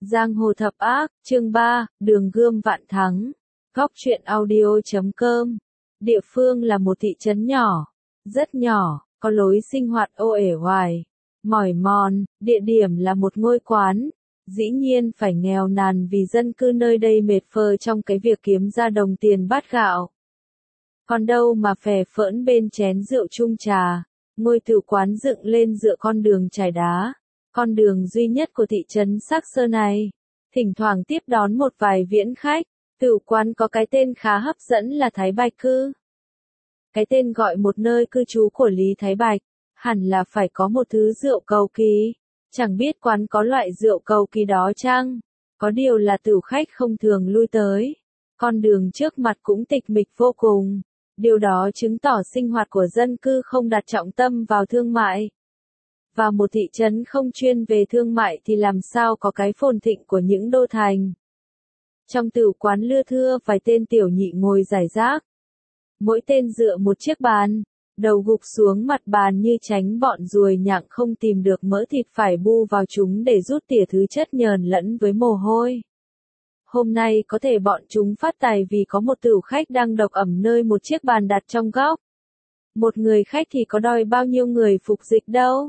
Giang hồ thập ác, chương 3, đường gươm vạn thắng. Góc truyện audio.com. Địa phương là một thị trấn nhỏ, rất nhỏ, có lối sinh hoạt ô uể oải, mỏi mòn, địa điểm là một ngôi quán. Dĩ nhiên phải nghèo nàn vì dân cư nơi đây mệt phơ trong cái việc kiếm ra đồng tiền bát gạo. Còn đâu mà phè phỡn bên chén rượu chung trà, ngôi tử quán dựng lên dựa con đường trải đá. Con đường duy nhất của thị trấn Sắc Sơn này, thỉnh thoảng tiếp đón một vài viễn khách. Tử quán có cái tên khá hấp dẫn là Thái Bạch Cư. Cái tên gọi một nơi cư trú của Lý Thái Bạch, hẳn là phải có một thứ rượu cầu kỳ. Chẳng biết quán có loại rượu cầu kỳ đó chăng? Có điều là tử khách không thường lui tới. Con đường trước mặt cũng tịch mịch vô cùng. Điều đó chứng tỏ sinh hoạt của dân cư không đặt trọng tâm vào thương mại. Và một thị trấn không chuyên về thương mại thì làm sao có cái phồn thịnh của những đô thành. Trong tử quán lưa thưa vài tên tiểu nhị ngồi rải rác. Mỗi tên dựa một chiếc bàn, đầu gục xuống mặt bàn như tránh bọn ruồi nhặng không tìm được mỡ thịt phải bu vào chúng để rút tỉa thứ chất nhờn lẫn với mồ hôi. Hôm nay có thể bọn chúng phát tài vì có một tửu khách đang độc ẩm nơi một chiếc bàn đặt trong góc. Một người khách thì có đòi bao nhiêu người phục dịch đâu.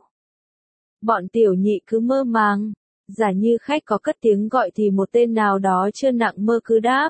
Bọn tiểu nhị cứ mơ màng, giả như khách có cất tiếng gọi thì một tên nào đó chưa nặng mơ cứ đáp.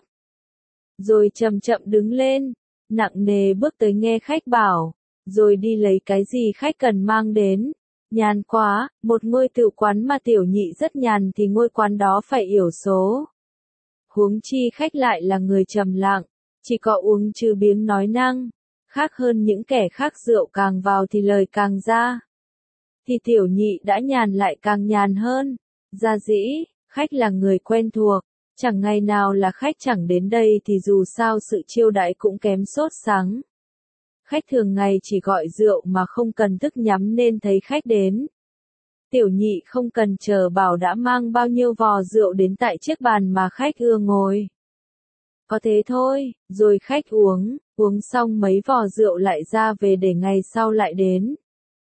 Rồi chậm chậm đứng lên, nặng nề bước tới nghe khách bảo, rồi đi lấy cái gì khách cần mang đến. Nhàn quá, một ngôi tửu quán mà tiểu nhị rất nhàn thì ngôi quán đó phải yểu số. Huống chi khách lại là người trầm lặng, chỉ có uống chứ biếng nói năng, khác hơn những kẻ khác rượu càng vào thì lời càng ra. Thì tiểu nhị đã nhàn lại càng nhàn hơn. Gia dĩ, khách là người quen thuộc, chẳng ngày nào là khách chẳng đến đây thì dù sao sự chiêu đãi cũng kém sốt sắng. Khách thường ngày chỉ gọi rượu mà không cần thức nhắm nên thấy khách đến. Tiểu nhị không cần chờ bảo đã mang bao nhiêu vò rượu đến tại chiếc bàn mà khách ưa ngồi. Có thế thôi, rồi khách uống xong mấy vò rượu lại ra về để ngày sau lại đến.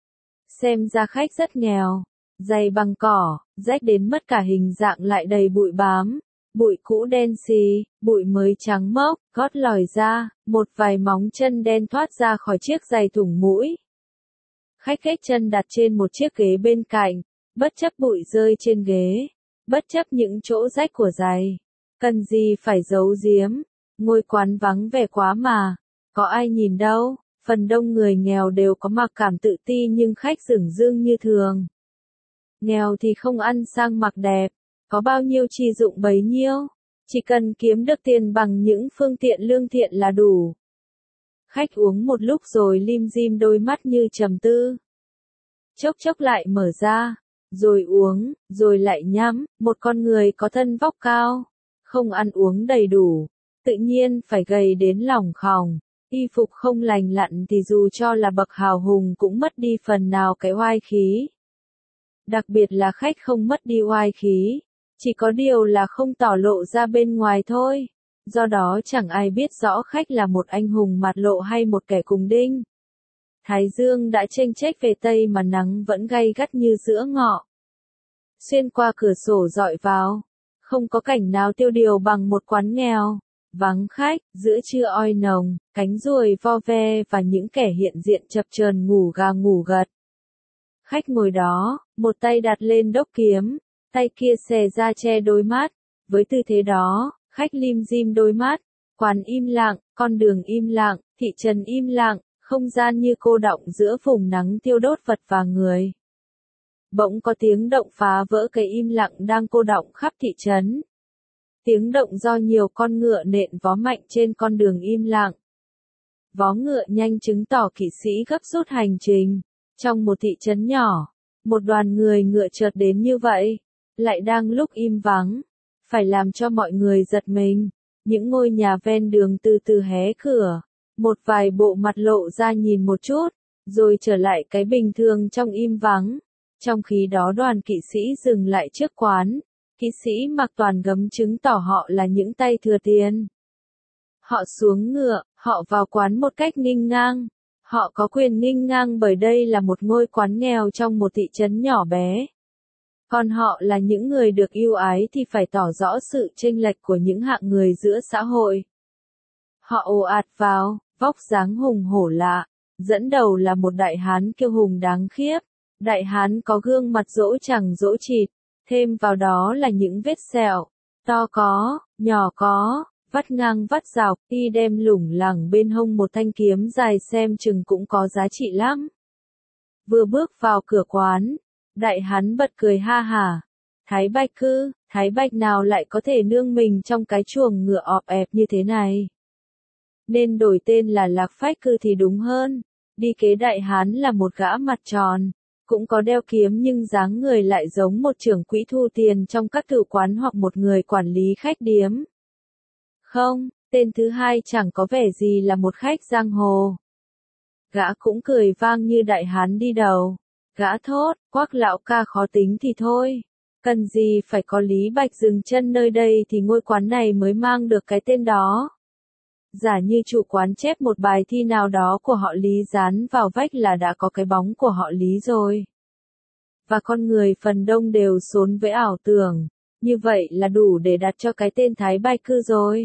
Xem ra khách rất nghèo, giày bằng cỏ, rách đến mất cả hình dạng lại đầy bụi bám, bụi cũ đen xì, bụi mới trắng mốc, gót lòi ra, một vài móng chân đen thoát ra khỏi chiếc giày thủng mũi. Khách khếch chân đặt trên một chiếc ghế bên cạnh, bất chấp bụi rơi trên ghế, bất chấp những chỗ rách của giày. Cần gì phải giấu giếm, ngôi quán vắng vẻ quá mà, có ai nhìn đâu. Phần đông người nghèo đều có mặc cảm tự ti nhưng khách dửng dưng như thường. Nghèo thì không ăn sang mặc đẹp, có bao nhiêu chi dụng bấy nhiêu, chỉ cần kiếm được tiền bằng những phương tiện lương thiện là đủ. Khách uống một lúc rồi lim dim đôi mắt như trầm tư. Chốc chốc lại mở ra, rồi uống, rồi lại nhắm, một con người có thân vóc cao, không ăn uống đầy đủ, tự nhiên phải gầy đến lỏng khòng. Y phục không lành lặn thì dù cho là bậc hào hùng cũng mất đi phần nào cái oai khí. Đặc biệt là khách không mất đi oai khí, chỉ có điều là không tỏ lộ ra bên ngoài thôi. Do đó chẳng ai biết rõ khách là một anh hùng mặt lộ hay một kẻ cùng đinh. Thái dương đã chênh chếch về tây mà nắng vẫn gay gắt như giữa ngọ. Xuyên qua cửa sổ dọi vào, không có cảnh nào tiêu điều bằng một quán nghèo. Vắng khách, giữa trưa oi nồng, cánh ruồi vo ve và những kẻ hiện diện chập chờn ngủ gà ngủ gật. Khách ngồi đó, một tay đặt lên đốc kiếm, tay kia xè ra che đôi mắt. Với tư thế đó, khách lim dim đôi mắt. Quán im lặng, con đường im lặng, thị trấn im lặng, không gian như cô đọng giữa vùng nắng thiêu đốt vật và người. Bỗng có tiếng động phá vỡ cái im lặng đang cô đọng khắp thị trấn. Tiếng động do nhiều con ngựa nện vó mạnh trên con đường im lặng. Vó ngựa nhanh chứng tỏ kỵ sĩ gấp rút hành trình. Trong một thị trấn nhỏ, một đoàn người ngựa chợt đến như vậy, lại đang lúc im vắng, phải làm cho mọi người giật mình. Những ngôi nhà ven đường từ từ hé cửa, một vài bộ mặt lộ ra nhìn một chút, rồi trở lại cái bình thường trong im vắng. Trong khi đó đoàn kỵ sĩ dừng lại trước quán. Kỵ sĩ mặc toàn gấm chứng tỏ họ là những tay thừa tiền. Họ xuống ngựa, họ vào quán một cách nghênh ngang. Họ có quyền nghênh ngang bởi đây là một ngôi quán nghèo trong một thị trấn nhỏ bé. Còn họ là những người được yêu ái thì phải tỏ rõ sự chênh lệch của những hạng người giữa xã hội. Họ ồ ạt vào, vóc dáng hùng hổ lạ, dẫn đầu là một đại hán kiêu hùng đáng khiếp. Đại hán có gương mặt rỗ chẳng rỗ chịt, thêm vào đó là những vết sẹo, to có, nhỏ có, vắt ngang vắt dọc, y đem lủng lẳng bên hông một thanh kiếm dài xem chừng cũng có giá trị lắm. Vừa bước vào cửa quán, đại hán bật cười ha hả. Thái Bạch cư, Thái Bạch nào lại có thể nương mình trong cái chuồng ngựa ọp ẹp như thế này. Nên đổi tên là Lạc Phách cư thì đúng hơn. Đi kế đại hán là một gã mặt tròn, cũng có đeo kiếm nhưng dáng người lại giống một trưởng quỹ thu tiền trong các tử quán hoặc một người quản lý khách điếm. Không, tên thứ hai chẳng có vẻ gì là một khách giang hồ. Gã cũng cười vang như đại hán đi đầu. Gã thốt, Quác lão ca khó tính thì thôi. Cần gì phải có Lý Bạch dừng chân nơi đây thì ngôi quán này mới mang được cái tên đó. Giả như chủ quán chép một bài thi nào đó của họ Lý dán vào vách là đã có cái bóng của họ Lý rồi. Và con người phần đông đều xốn với ảo tưởng, như vậy là đủ để đặt cho cái tên Thái Bạch cư rồi.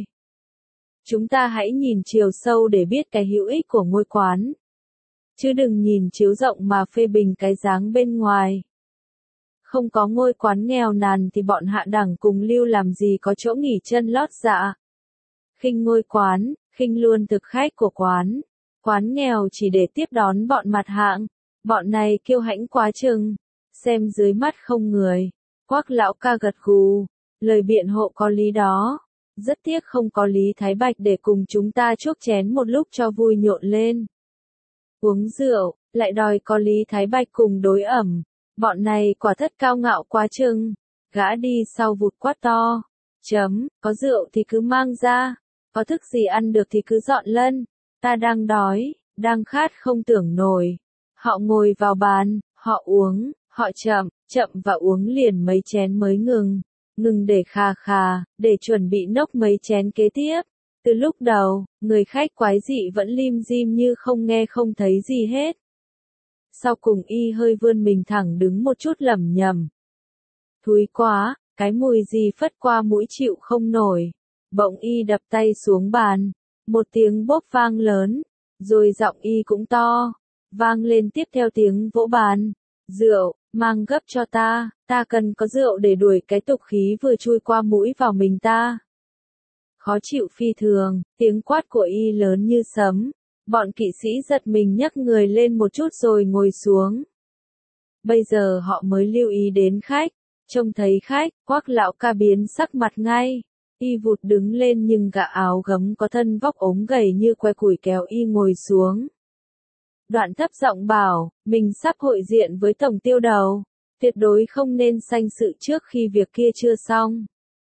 Chúng ta hãy nhìn chiều sâu để biết cái hữu ích của ngôi quán. Chứ đừng nhìn chiếu rộng mà phê bình cái dáng bên ngoài. Không có ngôi quán nghèo nàn thì bọn hạ đẳng cùng lưu làm gì có chỗ nghỉ chân lót dạ. Khinh ngôi quán, khinh luôn thực khách của quán. Quán nghèo chỉ để tiếp đón bọn mặt hạng. Bọn này kiêu hãnh quá chừng. Xem dưới mắt không người. Quác lão ca gật gù. Lời biện hộ có lý đó. Rất tiếc không có Lý Thái Bạch để cùng chúng ta chuốc chén một lúc cho vui nhộn lên. Uống rượu, lại đòi có Lý Thái Bạch cùng đối ẩm. Bọn này quả thất cao ngạo quá chừng. Gã đi sau vụt quát to. Có rượu thì cứ mang ra. Có thức gì ăn được thì cứ dọn lên. Ta đang đói, đang khát không tưởng nổi. Họ ngồi vào bàn, họ uống, họ chậm và uống liền mấy chén mới ngừng. Ngừng để khà khà, để chuẩn bị nốc mấy chén kế tiếp. Từ lúc đầu, người khách quái dị vẫn lim dim như không nghe không thấy gì hết. Sau cùng y hơi vươn mình thẳng đứng một chút lẩm nhẩm. Thúi quá, cái mùi gì phất qua mũi chịu không nổi. Bỗng y đập tay xuống bàn. Một tiếng bốp vang lớn. Rồi giọng y cũng to. Vang lên tiếp theo tiếng vỗ bàn. Rượu, mang gấp cho ta cần có rượu để đuổi cái tục khí vừa chui qua mũi vào mình ta. Khó chịu phi thường, tiếng quát của y lớn như sấm. Bọn kỵ sĩ giật mình nhấc người lên một chút rồi ngồi xuống. Bây giờ họ mới lưu ý đến khách. Trông thấy khách, Quác lão ca biến sắc mặt ngay. Y vụt đứng lên nhưng gã áo gấm có thân vóc ốm gầy như que củi kéo y ngồi xuống. Đoạn thấp giọng bảo, mình sắp hội diện với tổng tiêu đầu. Tuyệt đối không nên sanh sự trước khi việc kia chưa xong.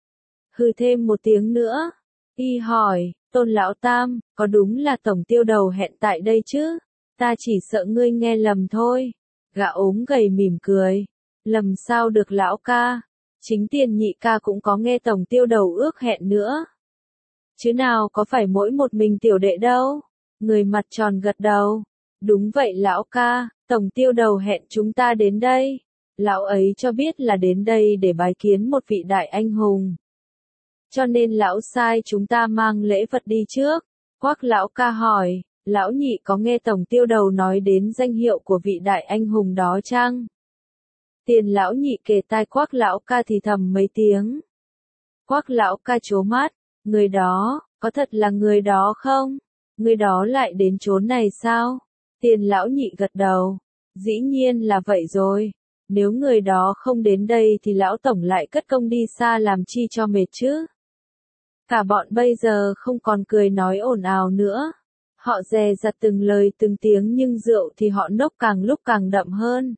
Hừ thêm một tiếng nữa. Y hỏi, Tôn lão tam, có đúng là tổng tiêu đầu hẹn tại đây chứ? Ta chỉ sợ ngươi nghe lầm thôi. Gã ốm gầy mỉm cười. Lầm sao được lão ca? Chính Tiền nhị ca cũng có nghe tổng tiêu đầu ước hẹn nữa. Chứ nào có phải mỗi một mình tiểu đệ đâu. Người mặt tròn gật đầu. Đúng vậy lão ca, tổng tiêu đầu hẹn chúng ta đến đây. Lão ấy cho biết là đến đây để bái kiến một vị đại anh hùng. Cho nên lão sai chúng ta mang lễ vật đi trước. Quác lão ca hỏi, lão nhị có nghe tổng tiêu đầu nói đến danh hiệu của vị đại anh hùng đó chăng? Tiền lão nhị kề tai Quác lão ca thì thầm mấy tiếng. Quác lão ca trố mắt, người đó, có thật là người đó không? Người đó lại đến chốn này sao? Tiền lão nhị gật đầu, dĩ nhiên là vậy rồi. Nếu người đó không đến đây thì lão tổng lại cất công đi xa làm chi cho mệt chứ. Cả bọn bây giờ không còn cười nói ồn ào nữa. Họ dè dặt từng lời từng tiếng nhưng rượu thì họ nốc càng lúc càng đậm hơn.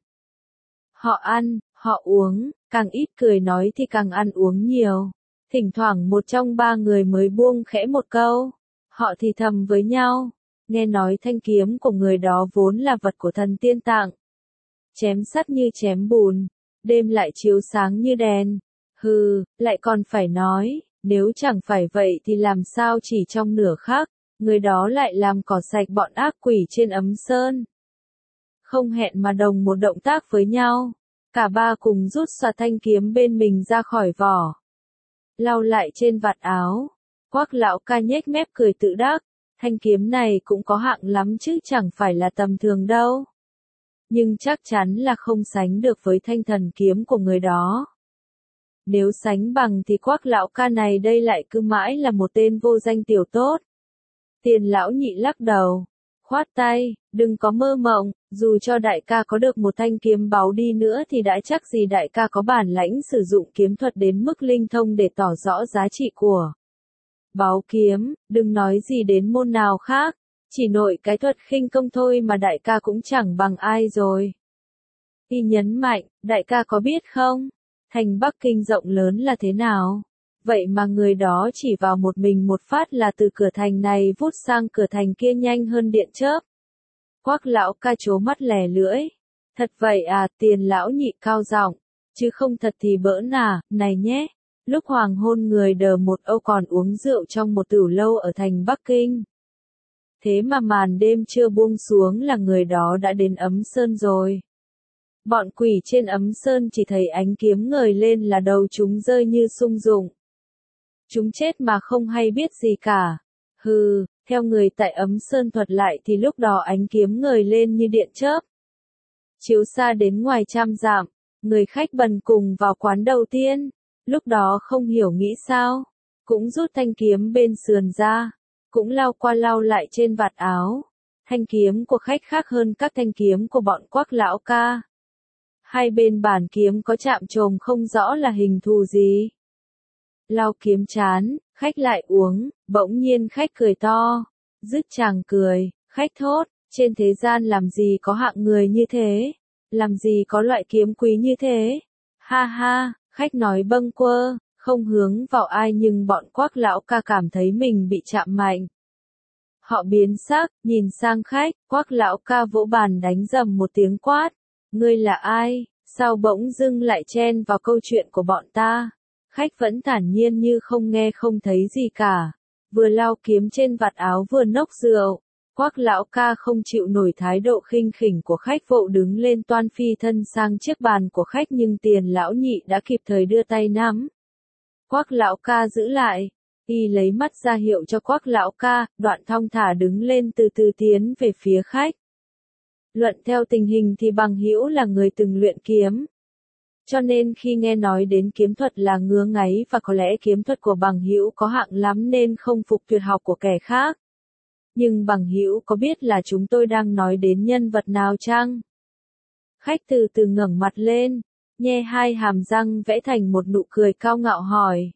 Họ ăn, họ uống, càng ít cười nói thì càng ăn uống nhiều. Thỉnh thoảng một trong ba người mới buông khẽ một câu. Họ thì thầm với nhau. Nghe nói thanh kiếm của người đó vốn là vật của thần tiên tặng. Chém sắt như chém bùn, đêm lại chiếu sáng như đèn. Hừ, lại còn phải nói, nếu chẳng phải vậy thì làm sao chỉ trong nửa khắc, người đó lại làm cỏ sạch bọn ác quỷ trên ấm sơn. Không hẹn mà đồng một động tác với nhau. Cả ba cùng rút xoa thanh kiếm bên mình ra khỏi vỏ. Lau lại trên vạt áo. Quắc lão ca nhếch mép cười tự đắc. Thanh kiếm này cũng có hạng lắm chứ chẳng phải là tầm thường đâu. Nhưng chắc chắn là không sánh được với thanh thần kiếm của người đó. Nếu sánh bằng thì Quắc lão ca này đây lại cứ mãi là một tên vô danh tiểu tốt. Tiền lão nhị lắc đầu, khoát tay, đừng có mơ mộng, dù cho đại ca có được một thanh kiếm báu đi nữa thì đã chắc gì đại ca có bản lãnh sử dụng kiếm thuật đến mức linh thông để tỏ rõ giá trị của báu kiếm, đừng nói gì đến môn nào khác, chỉ nội cái thuật khinh công thôi mà đại ca cũng chẳng bằng ai rồi. Y nhấn mạnh, đại ca có biết không, thành Bắc Kinh rộng lớn là thế nào? Vậy mà người đó chỉ vào một mình một phát là từ cửa thành này vút sang cửa thành kia nhanh hơn điện chớp. Quắc lão ca trố mắt lè lưỡi. Thật vậy à, Tiền lão nhị cao giọng, chứ không thật thì bỡn à, này nhé. Lúc hoàng hôn người đờ một âu còn uống rượu trong một tửu lâu ở thành Bắc Kinh. Thế mà màn đêm chưa buông xuống là người đó đã đến Ấm Sơn rồi. Bọn quỷ trên Ấm Sơn chỉ thấy ánh kiếm ngời lên là đầu chúng rơi như sung dụng. Chúng chết mà không hay biết gì cả. Hừ, theo người tại Ấm Sơn thuật lại thì lúc đó ánh kiếm ngời lên như điện chớp. Chiếu xa đến ngoài trăm dặm, người khách bần cùng vào quán đầu tiên, lúc đó không hiểu nghĩ sao, cũng rút thanh kiếm bên sườn ra, cũng lau qua lau lại trên vạt áo. Thanh kiếm của khách khác hơn các thanh kiếm của bọn Quắc lão ca. Hai bên bàn kiếm có chạm trồm không rõ là hình thù gì. Lau kiếm chán, khách lại uống, bỗng nhiên khách cười to. Dứt chàng cười, khách thốt, trên thế gian làm gì có hạng người như thế, làm gì có loại kiếm quý như thế. Ha ha, khách nói bâng quơ, không hướng vào ai nhưng bọn Quắc lão ca cảm thấy mình bị chạm mạnh. Họ biến sắc, nhìn sang khách, Quắc lão ca vỗ bàn đánh rầm một tiếng quát. Ngươi là ai, sao bỗng dưng lại chen vào câu chuyện của bọn ta? Khách vẫn thản nhiên như không nghe không thấy gì cả. Vừa lau kiếm trên vạt áo vừa nốc rượu. Quắc lão ca không chịu nổi thái độ khinh khỉnh của khách vội đứng lên toan phi thân sang chiếc bàn của khách nhưng Tiền lão nhị đã kịp thời đưa tay nắm. Quắc lão ca giữ lại. Y lấy mắt ra hiệu cho Quắc lão ca, đoạn thong thả đứng lên từ từ tiến về phía khách. Luận theo tình hình thì Bằng Hữu là người từng luyện kiếm. Cho nên khi nghe nói đến kiếm thuật là ngứa ngáy và có lẽ kiếm thuật của Bằng Hữu có hạng lắm nên không phục tuyệt học của kẻ khác. Nhưng Bằng Hữu có biết là chúng tôi đang nói đến nhân vật nào chăng? Khách từ từ ngẩng mặt lên, nhe hai hàm răng vẽ thành một nụ cười cao ngạo hỏi.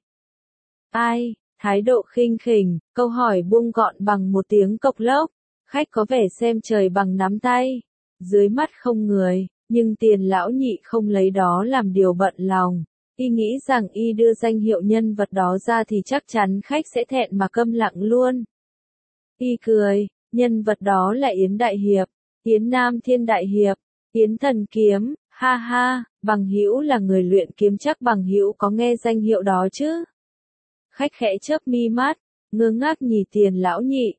Ai? Thái độ khinh khỉnh, câu hỏi buông gọn bằng một tiếng cộc lốc. Khách có vẻ xem trời bằng nắm tay. Dưới mắt không người, nhưng Tiền lão nhị không lấy đó làm điều bận lòng. Y nghĩ rằng y đưa danh hiệu nhân vật đó ra thì chắc chắn khách sẽ thẹn mà câm lặng luôn. Y cười, nhân vật đó là Yến Đại Hiệp, Yến Nam Thiên Đại Hiệp, Yến Thần Kiếm, ha ha, Bằng Hữu là người luyện kiếm chắc Bằng Hữu có nghe danh hiệu đó chứ. Khách khẽ chớp mi mắt, ngơ ngác nhìn Tiền lão nhị.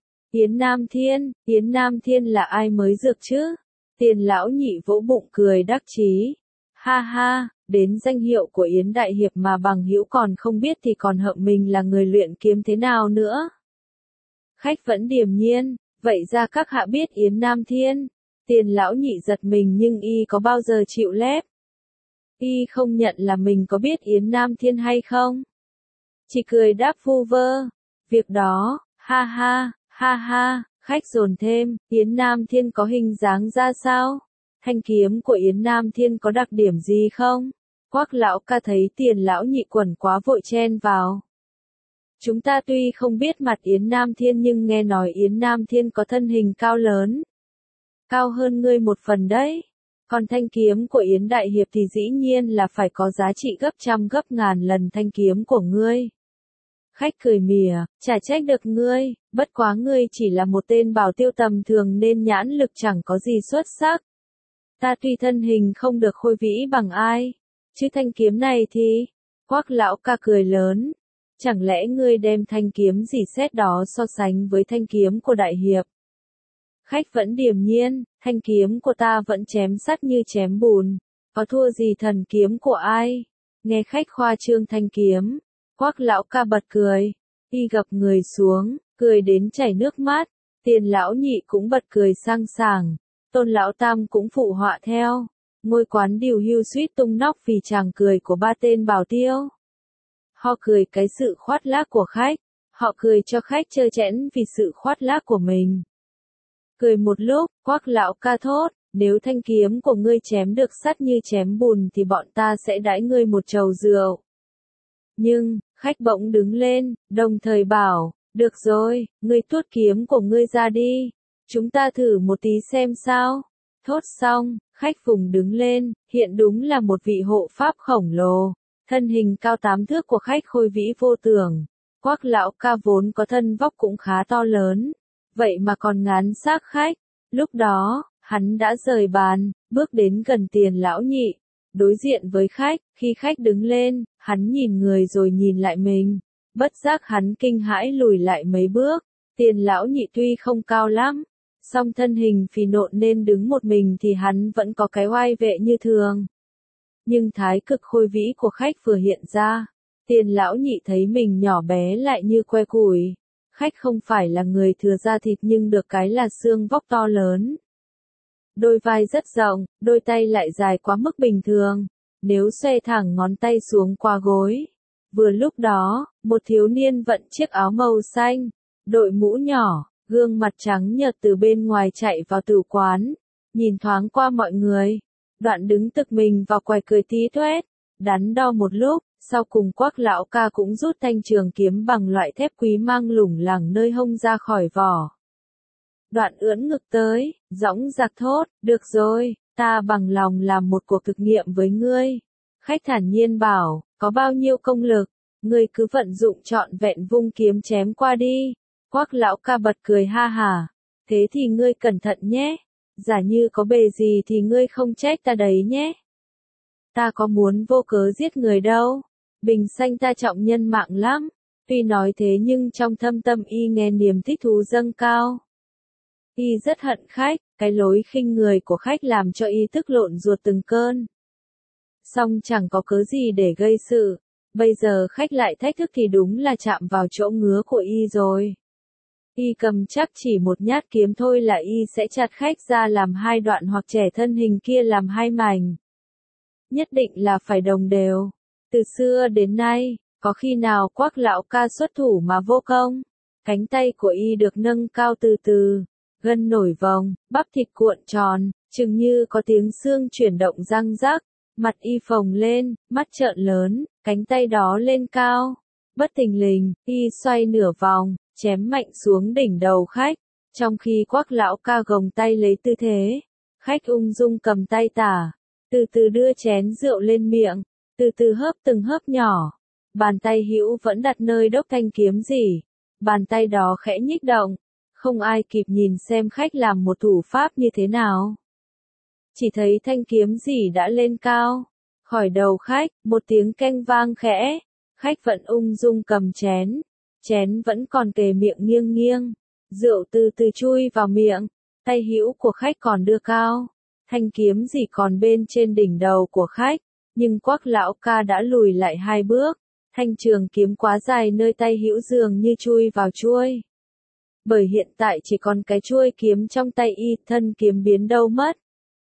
Yến Nam Thiên là ai mới dược chứ? Tiền lão nhị vỗ bụng cười đắc chí. Ha ha, đến danh hiệu của Yến Đại Hiệp mà Bằng Hữu còn không biết thì còn hợm mình là người luyện kiếm thế nào nữa. Khách vẫn điềm nhiên, vậy ra các hạ biết Yến Nam Thiên. Tiền lão nhị giật mình nhưng y có bao giờ chịu lép. Y không nhận là mình có biết Yến Nam Thiên hay không. Chỉ cười đáp vu vơ. Việc đó, ha ha, ha ha. Khách dồn thêm, Yến Nam Thiên có hình dáng ra sao? Thanh kiếm của Yến Nam Thiên có đặc điểm gì không? Quắc lão ca thấy Tiền lão nhị quẩn quá vội chen vào. Chúng ta tuy không biết mặt Yến Nam Thiên nhưng nghe nói Yến Nam Thiên có thân hình cao lớn. Cao hơn ngươi một phần đấy. Còn thanh kiếm của Yến Đại Hiệp thì dĩ nhiên là phải có giá trị gấp trăm gấp ngàn lần thanh kiếm của ngươi. Khách cười mỉa, chả trách được ngươi, bất quá ngươi chỉ là một tên bảo tiêu tầm thường nên nhãn lực chẳng có gì xuất sắc. Ta tuy thân hình không được khôi vĩ bằng ai, chứ thanh kiếm này thì, Quắc lão ca cười lớn. Chẳng lẽ ngươi đem thanh kiếm gì xét đó so sánh với thanh kiếm của Đại Hiệp? Khách vẫn điềm nhiên, thanh kiếm của ta vẫn chém sắt như chém bùn, có thua gì thần kiếm của ai? Nghe khách khoa trương thanh kiếm, Quắc lão ca bật cười, y gập người xuống, cười đến chảy nước mắt, Tiền lão nhị cũng bật cười sang sảng, Tôn lão tam cũng phụ họa theo, ngôi quán điều hưu suýt tung nóc vì chàng cười của ba tên bảo tiêu. Họ cười cái sự khoác lác của khách, họ cười cho khách trơ trẽn vì sự khoác lác của mình. Cười một lúc, Quắc lão ca thốt, nếu thanh kiếm của ngươi chém được sắt như chém bùn thì bọn ta sẽ đãi ngươi một chầu rượu. Nhưng, khách bỗng đứng lên, đồng thời bảo, được rồi, ngươi tuốt kiếm của ngươi ra đi, chúng ta thử một tí xem sao. Thốt xong, khách vùng đứng lên, hiện đúng là một vị hộ pháp khổng lồ, thân hình cao 8 thước của khách khôi vĩ vô tưởng. Quắc lão ca vốn có thân vóc cũng khá to lớn, vậy mà còn ngán xác khách. Lúc đó, hắn đã rời bàn, bước đến gần Tiền lão nhị, đối diện với khách, khi khách đứng lên, hắn nhìn người rồi nhìn lại mình, bất giác hắn kinh hãi lùi lại mấy bước. Tiền lão nhị tuy không cao lắm, song thân hình phì nộn nên đứng một mình thì hắn vẫn có cái oai vệ như thường. Nhưng thái cực khôi vĩ của khách vừa hiện ra, Tiền lão nhị thấy mình nhỏ bé lại như que củi. Khách không phải là người thừa da thịt nhưng được cái là xương vóc to lớn. Đôi vai rất rộng, đôi tay lại dài quá mức bình thường, nếu xoay thẳng ngón tay xuống qua gối. Vừa lúc đó, một thiếu niên vận chiếc áo màu xanh, đội mũ nhỏ, gương mặt trắng nhợt từ bên ngoài chạy vào tử quán, nhìn thoáng qua mọi người, đoạn đứng tực mình vào quầy cười tí toét, đắn đo một lúc, sau cùng Quắc lão ca cũng rút thanh trường kiếm bằng loại thép quý mang lủng lẳng nơi hông ra khỏi vỏ. Đoạn ưỡn ngực tới, dõng dạc thốt, được rồi, ta bằng lòng làm một cuộc thực nghiệm với ngươi. Khách thản nhiên bảo, có bao nhiêu công lực, ngươi cứ vận dụng trọn vẹn vung kiếm chém qua đi. Quắc lão ca bật cười ha hả, thế thì ngươi cẩn thận nhé, giả như có bề gì thì ngươi không trách ta đấy nhé. Ta có muốn vô cớ giết người đâu, bình sanh ta trọng nhân mạng lắm, tuy nói thế nhưng trong thâm tâm y nghe niềm thích thú dâng cao. Y rất hận khách, cái lối khinh người của khách làm cho y tức lộn ruột từng cơn. Song chẳng có cớ gì để gây sự, bây giờ khách lại thách thức thì đúng là chạm vào chỗ ngứa của y rồi. Y cầm chắc chỉ một nhát kiếm thôi là y sẽ chặt khách ra làm hai đoạn hoặc chẻ thân hình kia làm hai mảnh. Nhất định là phải đồng đều. Từ xưa đến nay, có khi nào Quắc lão ca xuất thủ mà vô công? Cánh tay của y được nâng cao từ từ, gân nổi vòng, bắp thịt cuộn tròn, chừng như có tiếng xương chuyển động răng rắc, mặt y phồng lên, mắt trợn lớn, cánh tay đó lên cao. Bất thình lình, y xoay nửa vòng, chém mạnh xuống đỉnh đầu khách, trong khi Quắc lão ca gồng tay lấy tư thế. Khách ung dung cầm tay tả, từ từ đưa chén rượu lên miệng, từ từ hớp từng hớp nhỏ. Bàn tay hữu vẫn đặt nơi đốc thanh kiếm rỉ, bàn tay đó khẽ nhích động. Không ai kịp nhìn xem khách làm một thủ pháp như thế nào. Chỉ thấy thanh kiếm rỉ đã lên cao. Khỏi đầu khách, một tiếng keng vang khẽ. Khách vẫn ung dung cầm chén. Chén vẫn còn kề miệng nghiêng nghiêng. Rượu từ từ chui vào miệng. Tay hữu của khách còn đưa cao. Thanh kiếm rỉ còn bên trên đỉnh đầu của khách. Nhưng Quắc lão ca đã lùi lại 2 bước. Thanh trường kiếm quá dài nơi tay hữu dường như chui vào chuôi. Bởi hiện tại chỉ còn cái chuôi kiếm trong tay y, thân kiếm biến đâu mất.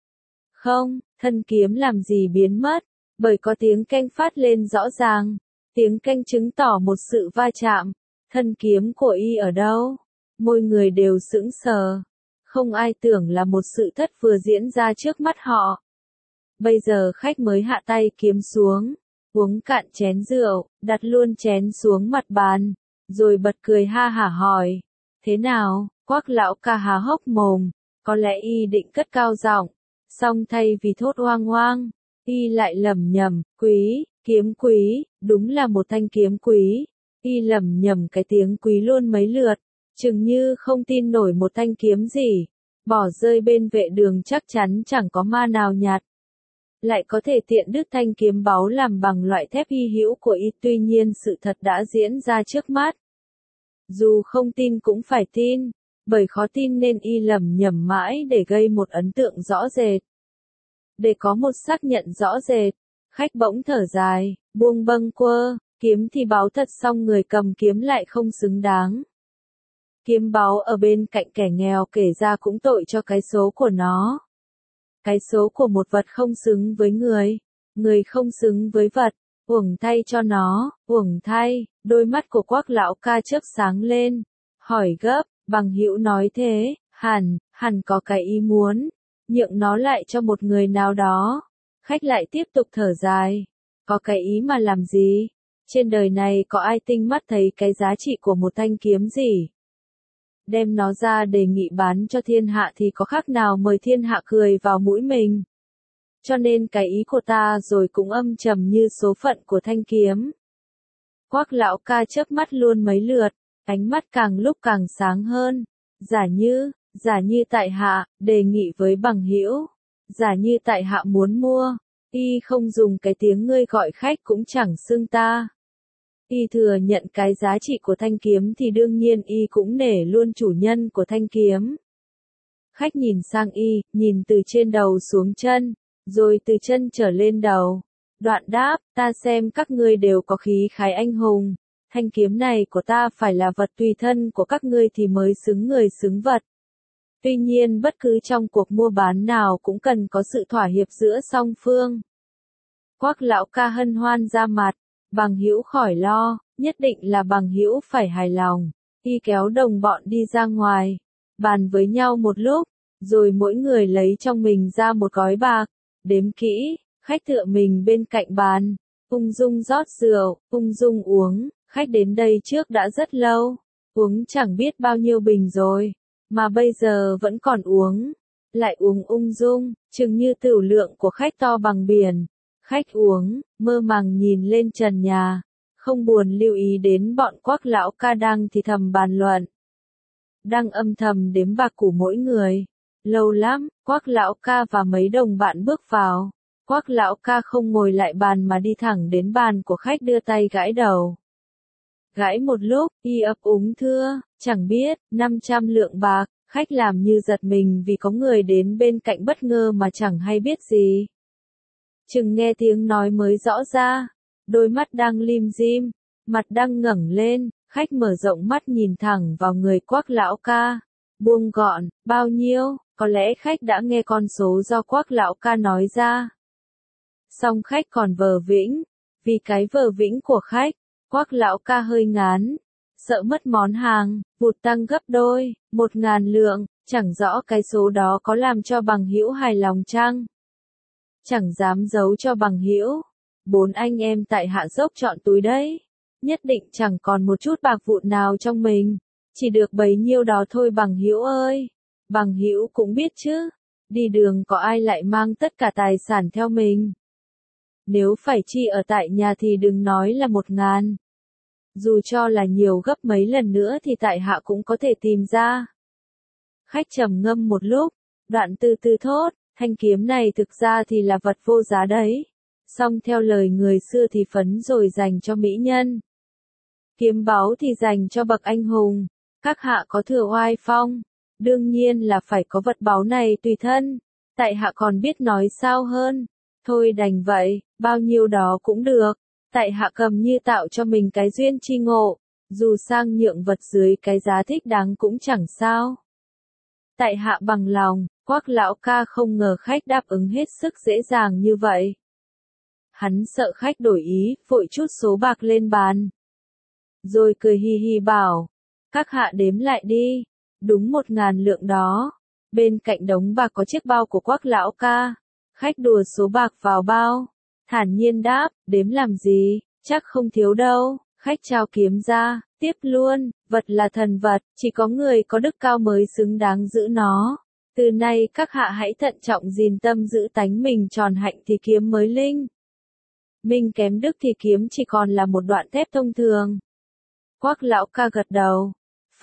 Không, thân kiếm làm gì biến mất, bởi có tiếng keng phát lên rõ ràng. Tiếng keng chứng tỏ một sự va chạm. Thân kiếm của y ở đâu? Mỗi người đều sững sờ. Không ai tưởng là một sự thật vừa diễn ra trước mắt họ. Bây giờ khách mới hạ tay kiếm xuống, uống cạn chén rượu, đặt luôn chén xuống mặt bàn, rồi bật cười ha hả hỏi. Thế nào? Quắc lão ca há hốc mồm, có lẽ y định cất cao giọng, song thay vì thốt oang oang, y lại lẩm nhẩm, quý, kiếm quý, đúng là một thanh kiếm quý. Y lẩm nhẩm cái tiếng quý luôn mấy lượt, chừng như không tin nổi một thanh kiếm gì, bỏ rơi bên vệ đường chắc chắn chẳng có ma nào nhặt. Lại có thể tiện đứt thanh kiếm báu làm bằng loại thép hy hữu của y, tuy nhiên sự thật đã diễn ra trước mắt. Dù không tin cũng phải tin, bởi khó tin nên y lẩm nhẩm mãi để gây một ấn tượng rõ rệt. để có một xác nhận rõ rệt. Khách bỗng thở dài, buông bâng quơ, kiếm thì báu thật song người cầm kiếm lại không xứng đáng. Kiếm báu ở bên cạnh kẻ nghèo kể ra cũng tội cho cái số của nó. Cái số của một vật không xứng với người, người không xứng với vật, uổng thay cho nó, uổng thay. Đôi mắt của Quác lão ca chớp sáng lên, hỏi gấp, bằng hữu nói thế, hẳn có cái ý muốn, nhượng nó lại cho một người nào đó. Khách lại tiếp tục thở dài, có cái ý mà làm gì? Trên đời này có ai tinh mắt thấy cái giá trị của một thanh kiếm gì? Đem nó ra đề nghị bán cho thiên hạ thì có khác nào mời thiên hạ cười vào mũi mình. Cho nên cái ý của ta rồi cũng âm trầm như số phận của thanh kiếm. Quác lão ca chớp mắt luôn mấy lượt, ánh mắt càng lúc càng sáng hơn. Giả như tại hạ, đề nghị với bằng hữu. Giả như tại hạ muốn mua, y không dùng cái tiếng ngươi gọi khách cũng chẳng xưng ta. Y thừa nhận cái giá trị của thanh kiếm thì đương nhiên y cũng nể luôn chủ nhân của thanh kiếm. Khách nhìn sang y, nhìn từ trên đầu xuống chân, rồi từ chân trở lên đầu. Đoạn đáp, ta xem các ngươi đều có khí khái anh hùng. Thanh kiếm này của ta phải là vật tùy thân của các ngươi thì mới xứng người xứng vật. Tuy nhiên bất cứ trong cuộc mua bán nào cũng cần có sự thỏa hiệp giữa song phương. Quác lão ca hân hoan ra mặt, bằng hữu khỏi lo, nhất định là bằng hữu phải hài lòng. Y kéo đồng bọn đi ra ngoài, bàn với nhau một lúc, rồi mỗi người lấy trong mình ra một gói bạc, đếm kỹ, khách tựa mình bên cạnh bàn, ung dung rót rượu, ung dung uống. Khách đến đây trước đã rất lâu, uống chẳng biết bao nhiêu bình rồi, mà bây giờ vẫn còn uống, lại uống ung dung, chừng như tửu lượng của khách to bằng biển. Khách uống, mơ màng nhìn lên trần nhà, không buồn lưu ý đến bọn Quác lão ca đang thì thầm bàn luận. Đang âm thầm đếm bạc của mỗi người. Lâu lắm, Quác lão ca và mấy đồng bạn bước vào. Quác lão ca không ngồi lại bàn mà đi thẳng đến bàn của khách đưa tay gãi đầu. Gãi một lúc, y ấp úng thưa, chẳng biết, 500 lượng bạc. Khách làm như giật mình vì có người đến bên cạnh bất ngờ mà chẳng hay biết gì. Chừng nghe tiếng nói mới rõ ra, đôi mắt đang lim dim, mặt đang ngẩng lên, khách mở rộng mắt nhìn thẳng vào người Quác lão ca. Buông gọn, bao nhiêu, có lẽ khách đã nghe con số do Quác lão ca nói ra. Song khách còn vờ vĩnh, vì cái vờ vĩnh của khách, Quác lão ca hơi ngán, sợ mất món hàng, vụt tăng gấp đôi, 1.000 lượng, chẳng rõ cái số đó có làm cho bằng hữu hài lòng chăng? Chẳng dám giấu cho bằng hữu, 4 anh em tại hạ dốc chọn túi đấy, nhất định chẳng còn một chút bạc vụn nào trong mình, chỉ được bấy nhiêu đó thôi bằng hữu ơi. Bằng hữu cũng biết chứ, đi đường có ai lại mang tất cả tài sản theo mình. Nếu phải chi ở tại nhà thì đừng nói là 1.000. Dù cho là nhiều gấp mấy lần nữa thì tại hạ cũng có thể tìm ra. Khách trầm ngâm một lúc, đoạn từ từ thốt, thanh kiếm này thực ra thì là vật vô giá đấy. Song theo lời người xưa thì phấn rồi dành cho mỹ nhân. Kiếm báu thì dành cho bậc anh hùng. Các hạ có thừa oai phong, đương nhiên là phải có vật báu này tùy thân. Tại hạ còn biết nói sao hơn. Thôi đành vậy, bao nhiêu đó cũng được. Tại hạ cầm như tạo cho mình cái duyên chi ngộ, dù sang nhượng vật dưới cái giá thích đáng cũng chẳng sao. Tại hạ bằng lòng. Quác lão ca không ngờ khách đáp ứng hết sức dễ dàng như vậy. Hắn sợ khách đổi ý, vội chút số bạc lên bàn. Rồi cười hi hi bảo, các hạ đếm lại đi, đúng 1.000 lượng đó. Bên cạnh đống bạc có chiếc bao của Quác lão ca. Khách đùa số bạc vào bao, thản nhiên đáp, đếm làm gì, chắc không thiếu đâu. Khách trao kiếm ra, tiếp luôn, vật là thần vật, chỉ có người có đức cao mới xứng đáng giữ nó. Từ nay các hạ hãy thận trọng gìn tâm giữ tánh mình tròn hạnh thì kiếm mới linh. Mình kém đức thì kiếm chỉ còn là một đoạn thép thông thường. Quác lão ca gật đầu.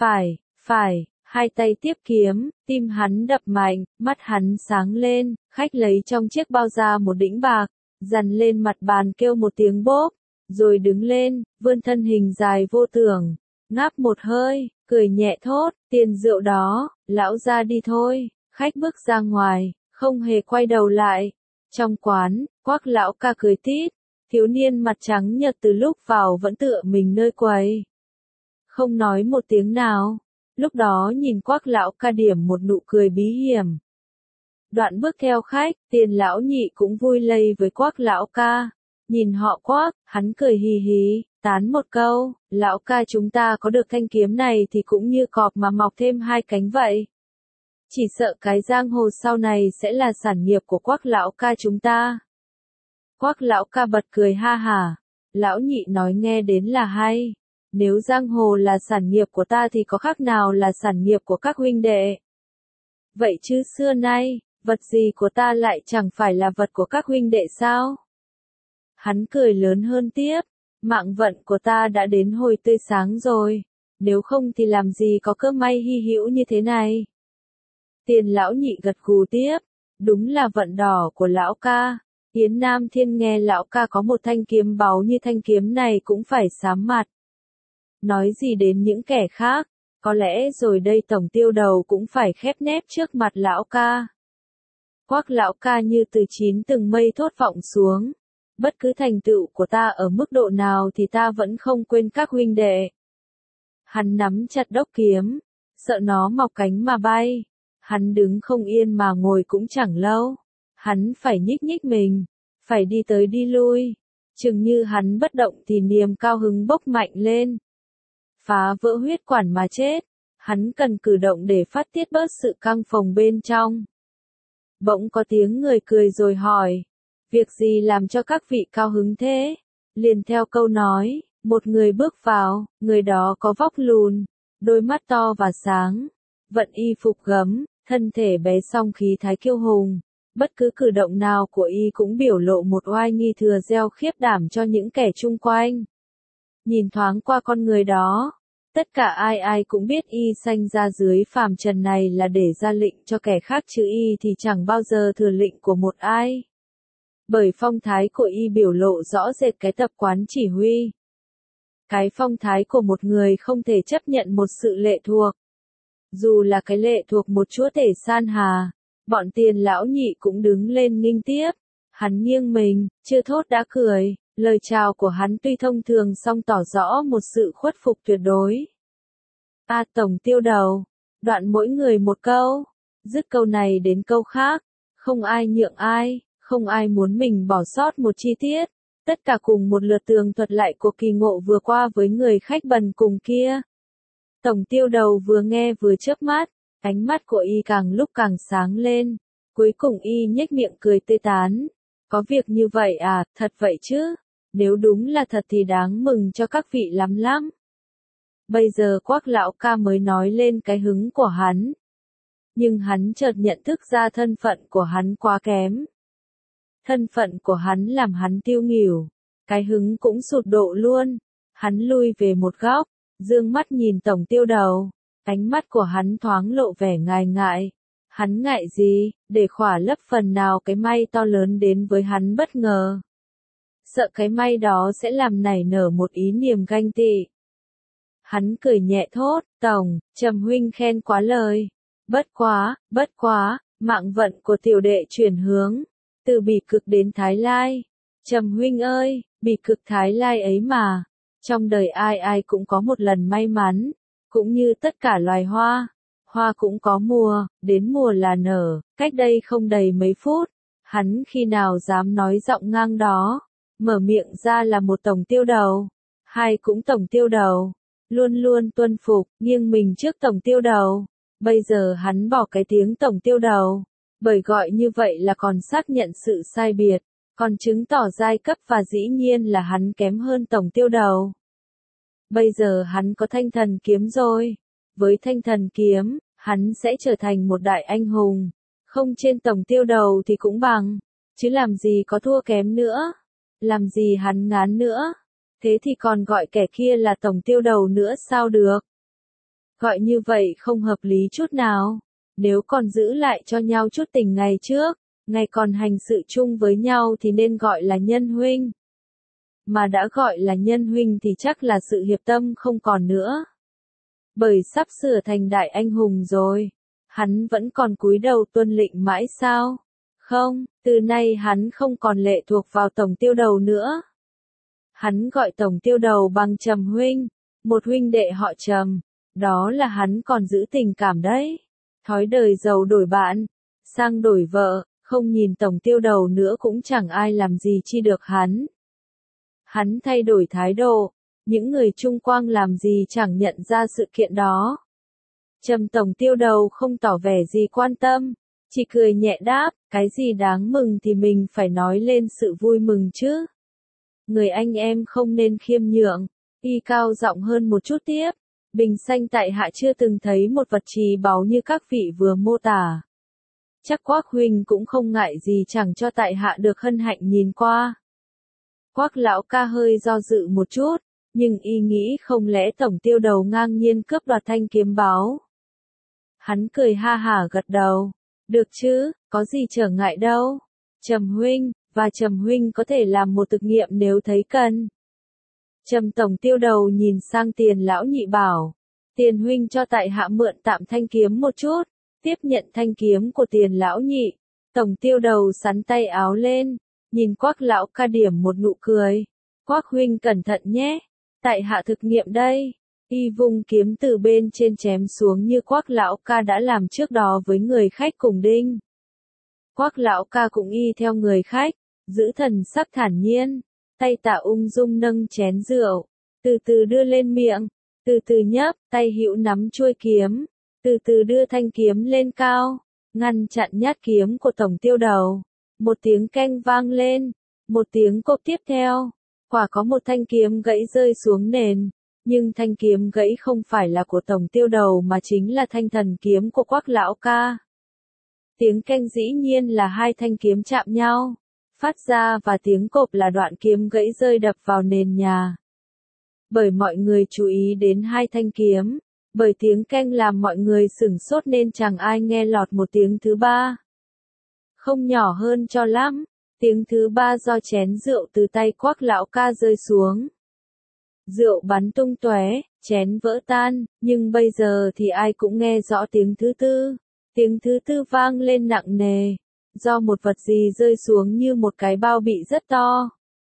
Phải, hai tay tiếp kiếm, tim hắn đập mạnh, mắt hắn sáng lên, khách lấy trong chiếc bao ra một đĩnh bạc, dằn lên mặt bàn kêu một tiếng bốp, rồi đứng lên, vươn thân hình dài vô tưởng, ngáp một hơi, cười nhẹ thốt, tiền rượu đó, lão ra đi thôi. Khách bước ra ngoài, không hề quay đầu lại. Trong quán, Quác lão ca cười tít, thiếu niên mặt trắng nhợt từ lúc vào vẫn tựa mình nơi quầy. Không nói một tiếng nào, lúc đó nhìn Quác lão ca điểm một nụ cười bí hiểm. Đoạn bước theo khách, Tiền lão nhị cũng vui lây với Quác lão ca. Nhìn họ Quác, hắn cười hì hì, tán một câu, lão ca chúng ta có được thanh kiếm này thì cũng như cọp mà mọc thêm hai cánh vậy. Chỉ sợ cái giang hồ sau này sẽ là sản nghiệp của Quác lão ca chúng ta. Quác lão ca bật cười ha hả, lão nhị nói nghe đến là hay. Nếu giang hồ là sản nghiệp của ta thì có khác nào là sản nghiệp của các huynh đệ. Vậy chứ xưa nay, vật gì của ta lại chẳng phải là vật của các huynh đệ sao? Hắn cười lớn hơn tiếp, mạng vận của ta đã đến hồi tươi sáng rồi, nếu không thì làm gì có cơ may hy hữu như thế này. Tiền lão nhị gật gù tiếp, đúng là vận đỏ của lão ca. Yến Nam Thiên nghe lão ca có một thanh kiếm báu như thanh kiếm này cũng phải sám mặt. Nói gì đến những kẻ khác, có lẽ rồi đây tổng tiêu đầu cũng phải khép nép trước mặt lão ca. Quác lão ca như từ chín từng mây thốt vọng xuống. Bất cứ thành tựu của ta ở mức độ nào thì ta vẫn không quên các huynh đệ. Hắn nắm chặt đốc kiếm, sợ nó mọc cánh mà bay. Hắn đứng không yên mà ngồi cũng chẳng lâu. Hắn phải nhích nhích mình, phải đi tới đi lui. Chừng như hắn bất động thì niềm cao hứng bốc mạnh lên. Phá vỡ huyết quản mà chết, hắn cần cử động để phát tiết bớt sự căng phồng bên trong. Bỗng có tiếng người cười rồi hỏi, việc gì làm cho các vị cao hứng thế? Liền theo câu nói, một người bước vào, người đó có vóc lùn, đôi mắt to và sáng, vận y phục gấm, thân thể bé song khí thái kiêu hùng. Bất cứ cử động nào của y cũng biểu lộ một oai nghi thừa gieo khiếp đảm cho những kẻ chung quanh. Nhìn thoáng qua con người đó, tất cả ai ai cũng biết y sanh ra dưới phàm trần này là để ra lệnh cho kẻ khác chứ y thì chẳng bao giờ thừa lệnh của một ai. Bởi phong thái của y biểu lộ rõ rệt cái tập quán chỉ huy. Cái phong thái của một người không thể chấp nhận một sự lệ thuộc. Dù là cái lệ thuộc một chúa tể san hà, bọn Tiền lão nhị cũng đứng lên nghênh tiếp. Hắn nghiêng mình, chưa thốt đã cười, lời chào của hắn tuy thông thường song tỏ rõ một sự khuất phục tuyệt đối. Tổng tiêu đầu, đoạn mỗi người một câu, dứt câu này đến câu khác, không ai nhượng ai, không ai muốn mình bỏ sót một chi tiết, tất cả cùng một lượt tường thuật lại cuộc kỳ ngộ vừa qua với người khách bần cùng kia. Tổng tiêu đầu vừa nghe vừa chớp mắt, ánh mắt của y càng lúc càng sáng lên, cuối cùng y nhếch miệng cười tươi tán. Có việc như vậy à, thật vậy chứ, nếu đúng là thật thì đáng mừng cho các vị lắm lắm. Bây giờ Quác lão ca mới nói lên cái hứng của hắn. Nhưng hắn chợt nhận thức ra thân phận của hắn quá kém. Thân phận của hắn làm hắn tiêu nghỉu, cái hứng cũng sụt độ luôn. Hắn lui về một góc, dương mắt nhìn tổng tiêu đầu, ánh mắt của hắn thoáng lộ vẻ ngại ngại. Hắn ngại gì, để khỏa lấp phần nào cái may to lớn đến với hắn bất ngờ. Sợ cái may đó sẽ làm nảy nở một ý niềm ganh tị. Hắn cười nhẹ thốt, tổng, Trầm huynh khen quá lời. Bất quá, mạng vận của tiểu đệ chuyển hướng, từ Bỉ Cực đến Thái Lai. Trầm huynh ơi, Bỉ Cực Thái Lai ấy mà, trong đời ai ai cũng có một lần may mắn, cũng như tất cả loài hoa. Hoa cũng có mùa, đến mùa là nở, cách đây không đầy mấy phút, hắn khi nào dám nói giọng ngang đó, mở miệng ra là một tổng tiêu đầu, hai cũng tổng tiêu đầu, luôn luôn tuân phục, nghiêng mình trước tổng tiêu đầu, bây giờ hắn bỏ cái tiếng tổng tiêu đầu, bởi gọi như vậy là còn xác nhận sự sai biệt, còn chứng tỏ giai cấp và dĩ nhiên là hắn kém hơn tổng tiêu đầu. Bây giờ hắn có thanh thần kiếm rồi. Với thanh thần kiếm, hắn sẽ trở thành một đại anh hùng. Không trên tổng tiêu đầu thì cũng bằng. Chứ làm gì có thua kém nữa. Làm gì hắn ngán nữa. Thế thì còn gọi kẻ kia là tổng tiêu đầu nữa sao được. Gọi như vậy không hợp lý chút nào. Nếu còn giữ lại cho nhau chút tình ngày trước, ngày còn hành sự chung với nhau thì nên gọi là nhân huynh. Mà đã gọi là nhân huynh thì chắc là sự hiệp tâm không còn nữa. Bởi sắp sửa thành đại anh hùng rồi, hắn vẫn còn cúi đầu tuân lệnh mãi sao? Không, từ nay hắn không còn lệ thuộc vào Tổng Tiêu Đầu nữa. Hắn gọi Tổng Tiêu Đầu bằng Trầm huynh, một huynh đệ họ Trầm, đó là hắn còn giữ tình cảm đấy. Thói đời giàu đổi bạn, sang đổi vợ, không nhìn Tổng Tiêu Đầu nữa cũng chẳng ai làm gì chi được hắn. Hắn thay đổi thái độ, những người chung quanh làm gì chẳng nhận ra sự kiện đó. Trầm Tổng Tiêu Đầu không tỏ vẻ gì quan tâm, chỉ cười nhẹ đáp, cái gì đáng mừng thì mình phải nói lên sự vui mừng chứ. Người anh em không nên khiêm nhượng, y cao giọng hơn một chút tiếp. Bình xanh tại hạ chưa từng thấy một vật trì báu như các vị vừa mô tả. Chắc Quác huynh cũng không ngại gì chẳng cho tại hạ được hân hạnh nhìn qua. Quác lão ca hơi do dự một chút, nhưng y nghĩ không lẽ Tổng Tiêu Đầu ngang nhiên cướp đoạt thanh kiếm báu. Hắn cười ha hả gật đầu. Được chứ, có gì trở ngại đâu. Trầm huynh, và Trầm huynh có thể làm một thực nghiệm nếu thấy cần. Trầm Tổng Tiêu Đầu nhìn sang Tiền lão nhị bảo. Tiền huynh cho tại hạ mượn tạm thanh kiếm một chút. Tiếp nhận thanh kiếm của Tiền lão nhị. Tổng Tiêu Đầu sắn tay áo lên, nhìn Quác lão ca điểm một nụ cười. Quác huynh cẩn thận nhé, tại hạ thực nghiệm đây. Y vung kiếm từ bên trên chém xuống như Quác lão ca đã làm trước đó với người khách cùng đinh. Quác lão ca cũng y theo người khách, giữ thần sắc thản nhiên, tay tạ ung dung nâng chén rượu, từ từ đưa lên miệng, từ từ nhấp, tay hữu nắm chuôi kiếm, từ từ đưa thanh kiếm lên cao, ngăn chặn nhát kiếm của Tổng Tiêu Đầu. Một tiếng keng vang lên, một tiếng cộp tiếp theo, quả có một thanh kiếm gãy rơi xuống nền. Nhưng thanh kiếm gãy không phải là của Tổng Tiêu Đầu mà chính là thanh thần kiếm của Quác lão ca. Tiếng keng dĩ nhiên là hai thanh kiếm chạm nhau, phát ra và tiếng cộp là đoạn kiếm gãy rơi đập vào nền nhà. Bởi mọi người chú ý đến hai thanh kiếm, bởi tiếng keng làm mọi người sửng sốt nên chẳng ai nghe lọt một tiếng thứ ba. Không nhỏ hơn cho lắm, tiếng thứ ba do chén rượu từ tay Quác lão ca rơi xuống. Rượu bắn tung tóe, chén vỡ tan, nhưng bây giờ thì ai cũng nghe rõ tiếng thứ tư. Tiếng thứ tư vang lên nặng nề, do một vật gì rơi xuống như một cái bao bị rất to.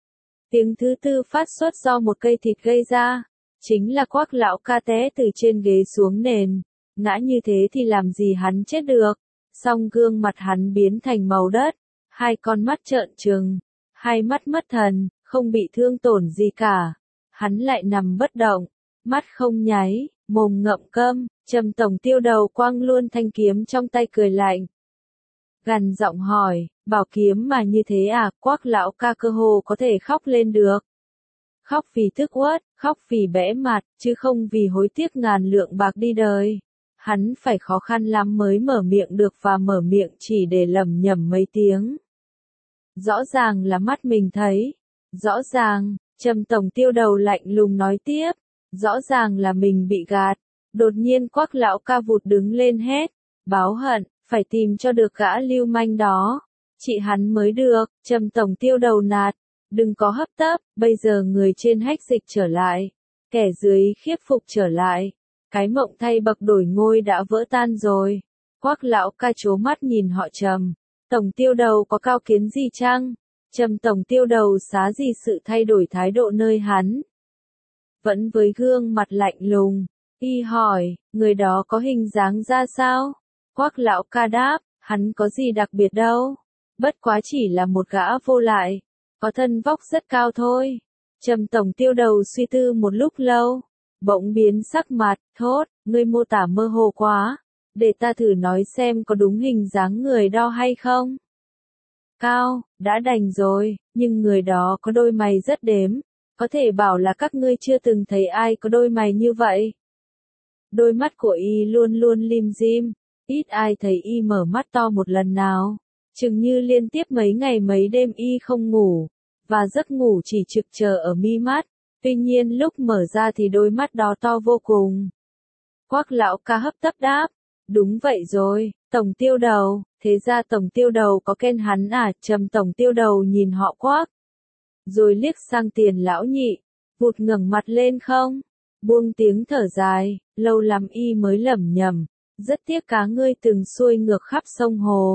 Tiếng thứ tư phát xuất do một cây thịt gây ra, chính là Quác lão ca té từ trên ghế xuống nền, ngã như thế thì làm gì hắn chết được, song gương mặt hắn biến thành màu đất, hai con mắt trợn trừng, hai mắt mất thần, không bị thương tổn gì cả. Hắn lại nằm bất động, mắt không nháy, mồm ngậm câm, Trầm Tổng Tiêu Đầu quăng luôn thanh kiếm trong tay cười lạnh. Gằn giọng hỏi, bảo kiếm mà như thế à, Quác lão ca cơ hồ có thể khóc lên được. Khóc vì thức uất, khóc vì bẽ mặt, chứ không vì hối tiếc ngàn lượng bạc đi đời. Hắn phải khó khăn lắm mới mở miệng được và mở miệng chỉ để lẩm nhẩm mấy tiếng. Rõ ràng là mắt mình thấy, rõ ràng. Trầm Tổng Tiêu Đầu lạnh lùng nói tiếp, rõ ràng là mình bị gạt. Đột nhiên Quác lão ca vụt đứng lên hét, báo hận, phải tìm cho được gã lưu manh đó. Chị hắn mới được. Trầm Tổng Tiêu Đầu nạt, đừng có hấp tấp, bây giờ người trên hách dịch trở lại, kẻ dưới khiếp phục trở lại. Cái mộng thay bậc đổi ngôi đã vỡ tan rồi. Quác lão ca trố mắt nhìn họ Trầm. Tổng Tiêu Đầu có cao kiến gì chăng? Trầm Tổng Tiêu Đầu xá gì sự thay đổi thái độ nơi hắn. Vẫn với gương mặt lạnh lùng, y hỏi, người đó có hình dáng ra sao? Quác lão ca đáp, hắn có gì đặc biệt đâu. Bất quá chỉ là một gã vô lại, có thân vóc rất cao thôi. Trầm Tổng Tiêu Đầu suy tư một lúc lâu, bỗng biến sắc mặt, thốt, ngươi mô tả mơ hồ quá, để ta thử nói xem có đúng hình dáng người đó hay không. Cao, đã đành rồi, nhưng người đó có đôi mày rất đếm, có thể bảo là các ngươi chưa từng thấy ai có đôi mày như vậy. Đôi mắt của y luôn luôn lim dim, ít ai thấy y mở mắt to một lần nào, chừng như liên tiếp mấy ngày mấy đêm y không ngủ, và giấc ngủ chỉ trực chờ ở mi mắt, tuy nhiên lúc mở ra thì đôi mắt đó to vô cùng. Quác lão ca hấp tấp đáp, đúng vậy rồi, Tổng Tiêu Đầu, thế ra Tổng Tiêu Đầu có khen hắn à? Trầm Tổng Tiêu Đầu nhìn họ Quác, rồi liếc sang Tiền lão nhị, vụt ngẩng mặt lên không, buông tiếng thở dài, lâu lắm y mới lẩm nhẩm, rất tiếc cá ngươi từng xuôi ngược khắp sông hồ,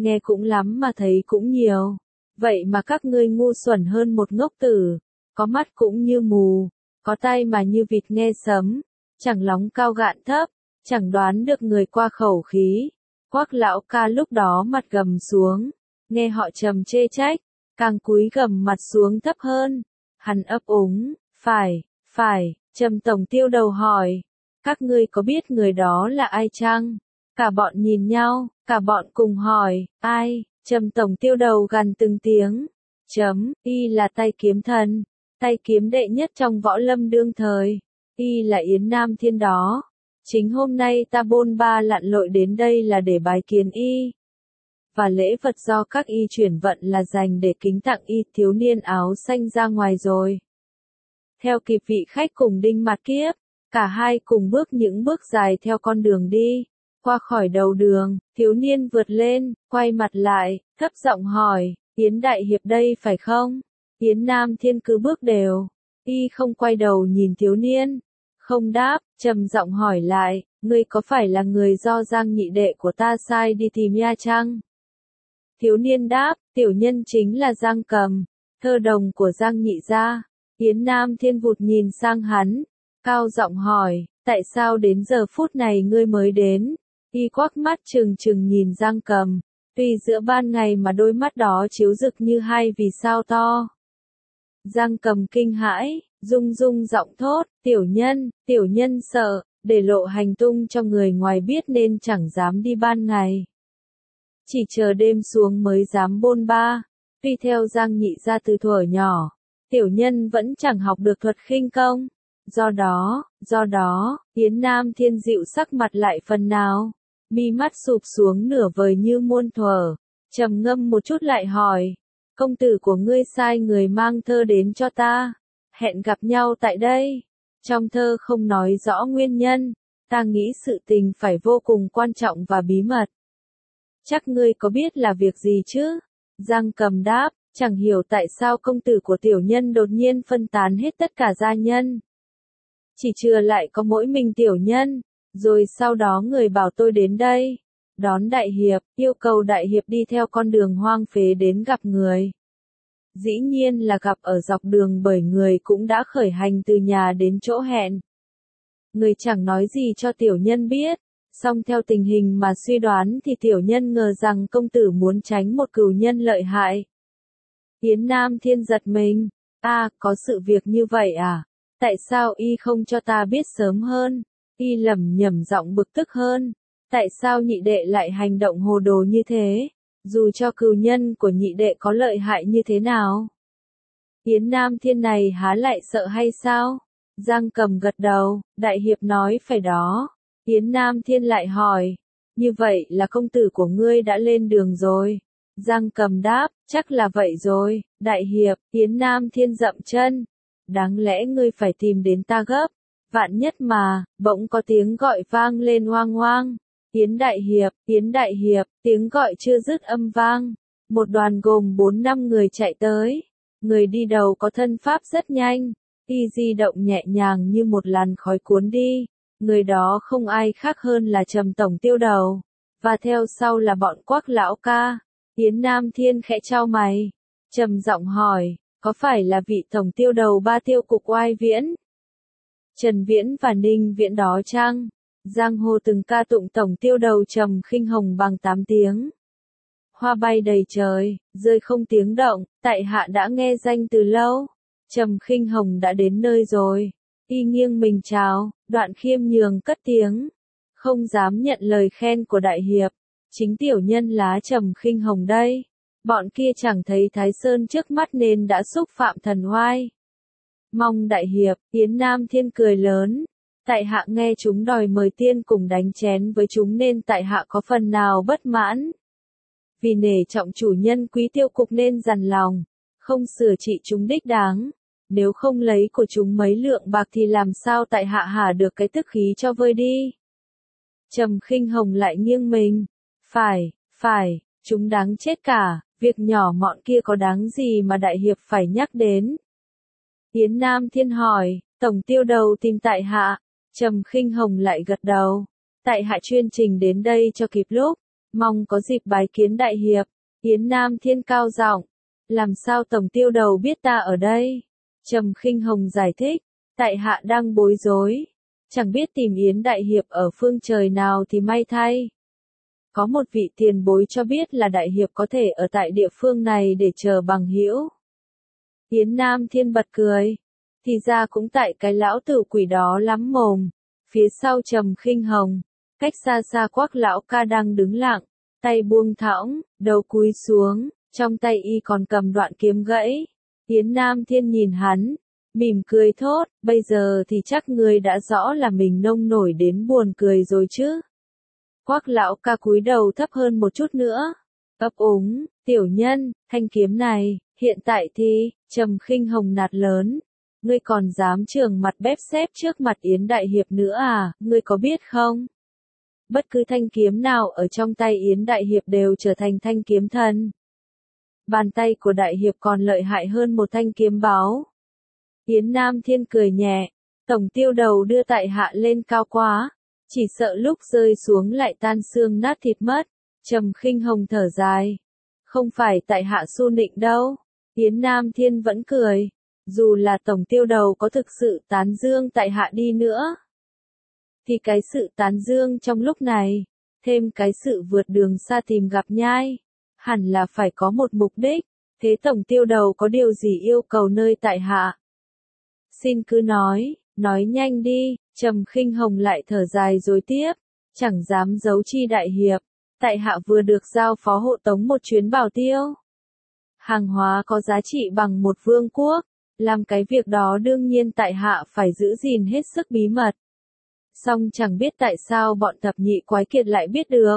nghe cũng lắm mà thấy cũng nhiều. Vậy mà các ngươi ngu xuẩn hơn một ngốc tử, có mắt cũng như mù, có tai mà như vịt nghe sấm, chẳng lóng cao gạn thấp, chẳng đoán được người qua khẩu khí. Quắc lão ca lúc đó mặt gầm xuống, nghe họ trầm chê trách, càng cúi gầm mặt xuống thấp hơn. Hắn ấp úng, phải, Trầm tổng tiêu đầu hỏi, các ngươi có biết người đó là ai chăng? Cả bọn nhìn nhau, cả bọn cùng hỏi, ai? Trầm tổng tiêu đầu gằn từng tiếng, y là tay kiếm thần, tay kiếm đệ nhất trong võ lâm đương thời, y là Yến Nam Thiên đó. Chính hôm nay ta bôn ba lặn lội đến đây là để bái kiến y. Và lễ vật do các y chuyển vận là dành để kính tặng y. Thiếu niên áo xanh ra ngoài rồi. Theo kịp vị khách cùng Đinh Mạt Kiếp, cả hai cùng bước những bước dài theo con đường đi. Qua khỏi đầu đường, thiếu niên vượt lên, quay mặt lại, thấp giọng hỏi, Yến đại hiệp đây phải không? Yến Nam Thiên cứ bước đều, y không quay đầu nhìn thiếu niên, không đáp, trầm giọng hỏi lại, ngươi có phải là người do Giang nhị đệ của ta sai đi tìm nha chăng? Thiếu niên đáp, tiểu nhân chính là Giang Cầm, thơ đồng của Giang nhị gia. Yến Nam Thiên vụt nhìn sang hắn, cao giọng hỏi, tại sao đến giờ phút này ngươi mới đến? Y quắc mắt trừng trừng nhìn Giang Cầm, tuy giữa ban ngày mà đôi mắt đó chiếu rực như hai vì sao to. Giang Cầm kinh hãi, rung rung giọng thốt, tiểu nhân sợ, để lộ hành tung cho người ngoài biết nên chẳng dám đi ban ngày. Chỉ chờ đêm xuống mới dám bôn ba, tuy theo Giang nhị gia từ thuở nhỏ, tiểu nhân vẫn chẳng học được thuật khinh công. Do đó, Yến Nam Thiên dịu sắc mặt lại phần nào, mi mắt sụp xuống nửa vời như muôn thuở, trầm ngâm một chút lại hỏi, công tử của ngươi sai người mang thơ đến cho ta, hẹn gặp nhau tại đây. Trong thơ không nói rõ nguyên nhân, ta nghĩ sự tình phải vô cùng quan trọng và bí mật. Chắc ngươi có biết là việc gì chứ? Giang Cầm đáp, chẳng hiểu tại sao công tử của tiểu nhân đột nhiên phân tán hết tất cả gia nhân. Chỉ chừa lại có mỗi mình tiểu nhân, rồi sau đó người bảo tôi đến đây, đón đại hiệp, yêu cầu đại hiệp đi theo con đường hoang phế đến gặp người. Dĩ nhiên là gặp ở dọc đường bởi người cũng đã khởi hành từ nhà đến chỗ hẹn. Người chẳng nói gì cho tiểu nhân biết, song theo tình hình mà suy đoán thì tiểu nhân ngờ rằng công tử muốn tránh một cừu nhân lợi hại. Yến Nam Thiên giật mình, có sự việc như vậy à? Tại sao y không cho ta biết sớm hơn? Y lẩm nhẩm giọng bực tức hơn. Tại sao nhị đệ lại hành động hồ đồ như thế? Dù cho cừu nhân của nhị đệ có lợi hại như thế nào? Yến Nam Thiên này há lại sợ hay sao? Giang Cầm gật đầu, đại hiệp nói phải đó. Yến Nam Thiên lại hỏi, như vậy là công tử của ngươi đã lên đường rồi. Giang Cầm đáp, chắc là vậy rồi, đại hiệp. Yến Nam Thiên dậm chân, đáng lẽ ngươi phải tìm đến ta gấp, vạn nhất mà, bỗng có tiếng gọi vang lên oang oang. Yến đại hiệp, tiếng gọi chưa dứt âm vang. Một đoàn gồm 4-5 người chạy tới. Người đi đầu có thân pháp rất nhanh, y di động nhẹ nhàng như một làn khói cuốn đi. Người đó không ai khác hơn là Trầm tổng tiêu đầu, và theo sau là bọn Quắc lão ca. Yến Nam Thiên khẽ chau mày, trầm giọng hỏi, có phải là vị tổng tiêu đầu ba tiêu cục Oai Viễn, Trần Viễn và Ninh Viễn đó chăng? Giang hồ từng ca tụng tổng tiêu đầu Trầm Khinh Hồng bằng 8 tiếng. Hoa bay đầy trời, rơi không tiếng động, tại hạ đã nghe danh từ lâu. Trầm Khinh Hồng đã đến nơi rồi. Y nghiêng mình chào, đoạn khiêm nhường cất tiếng. Không dám nhận lời khen của đại hiệp. Chính tiểu nhân lá Trầm Khinh Hồng đây. Bọn kia chẳng thấy Thái Sơn trước mắt nên đã xúc phạm thần oai. Mong đại hiệp, Yến Nam Thiên cười lớn. Tại hạ nghe chúng đòi mời tiên cùng đánh chén với chúng nên tại hạ có phần nào bất mãn. Vì nể trọng chủ nhân quý tiêu cục nên dằn lòng, không sửa trị chúng đích đáng. Nếu không lấy của chúng mấy lượng bạc thì làm sao tại hạ hả được cái tức khí cho vơi đi. Trầm Khinh Hồng lại nghiêng mình. Phải, chúng đáng chết cả, việc nhỏ mọn kia có đáng gì mà đại hiệp phải nhắc đến. Yến Nam Thiên hỏi, tổng tiêu đầu tìm tại hạ. Trầm Khinh Hồng lại gật đầu. Tại hạ chuyên trình đến đây cho kịp lúc. mong có dịp bái kiến đại hiệp. Yến Nam Thiên cao giọng, làm sao tổng tiêu đầu biết ta ở đây? Trầm Khinh Hồng giải thích, tại hạ đang bối rối, chẳng biết tìm Yến đại hiệp ở phương trời nào thì may thay. Có một vị tiền bối cho biết là đại hiệp có thể ở tại địa phương này để chờ bằng hữu. Yến Nam Thiên bật cười, thì ra cũng tại cái lão tử quỷ đó lắm mồm. Phía sau Trầm Khinh Hồng, cách xa xa Quắc lão ca đang đứng lặng, tay buông thõng, đầu cúi xuống, trong tay y còn cầm đoạn kiếm gãy. Yến Nam Thiên nhìn hắn, mỉm cười thốt, bây giờ thì chắc ngươi đã rõ là mình nông nổi đến buồn cười rồi chứ. Quắc lão ca cúi đầu thấp hơn một chút nữa, ấp úng, tiểu nhân, thanh kiếm này, hiện tại thì, Trầm Khinh Hồng nạt lớn. Ngươi còn dám trường mặt bép xép trước mặt Yến đại hiệp nữa à, ngươi có biết không? Bất cứ thanh kiếm nào ở trong tay Yến đại hiệp đều trở thành thanh kiếm thần. Bàn tay của đại hiệp còn lợi hại hơn một thanh kiếm báu. Yến Nam Thiên cười nhẹ, tổng tiêu đầu đưa tại hạ lên cao quá, chỉ sợ lúc rơi xuống lại tan xương nát thịt mất. Trầm Khinh Hồng thở dài, không phải tại hạ su nịnh đâu. Yến Nam Thiên vẫn cười, dù là tổng tiêu đầu có thực sự tán dương tại hạ đi nữa, thì cái sự tán dương trong lúc này, thêm cái sự vượt đường xa tìm gặp nhai, hẳn là phải có một mục đích. Thế tổng tiêu đầu có điều gì yêu cầu nơi tại hạ? Xin cứ nói nhanh đi. Trầm Khinh Hồng lại thở dài rồi tiếp, chẳng dám giấu chi đại hiệp, tại hạ vừa được giao phó hộ tống một chuyến bảo tiêu. Hàng hóa có giá trị bằng một vương quốc, làm cái việc đó đương nhiên tại hạ phải giữ gìn hết sức bí mật. Song chẳng biết tại sao bọn thập nhị quái kiệt lại biết được.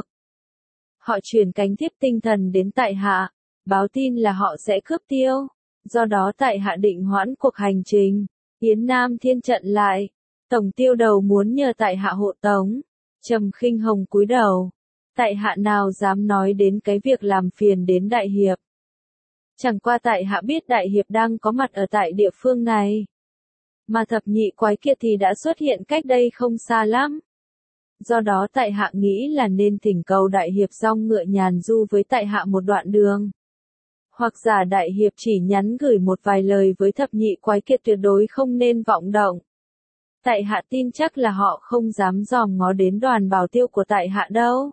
Họ truyền cánh thiếp tinh thần đến tại hạ, báo tin là họ sẽ cướp tiêu, do đó tại hạ định hoãn cuộc hành trình. Yến Nam Thiên trận lại, tổng tiêu đầu muốn nhờ tại hạ hộ tống. Trầm Khinh Hồng cúi đầu, tại hạ nào dám nói đến cái việc làm phiền đến đại hiệp. Chẳng qua tại hạ biết đại hiệp đang có mặt ở tại địa phương này, mà thập nhị quái kiệt thì đã xuất hiện cách đây không xa lắm. Do đó tại hạ nghĩ là nên thỉnh cầu đại hiệp dong ngựa nhàn du với tại hạ một đoạn đường. Hoặc giả đại hiệp chỉ nhắn gửi một vài lời với thập nhị quái kiệt tuyệt đối không nên vọng động. Tại hạ tin chắc là họ không dám dòm ngó đến đoàn bảo tiêu của tại hạ đâu.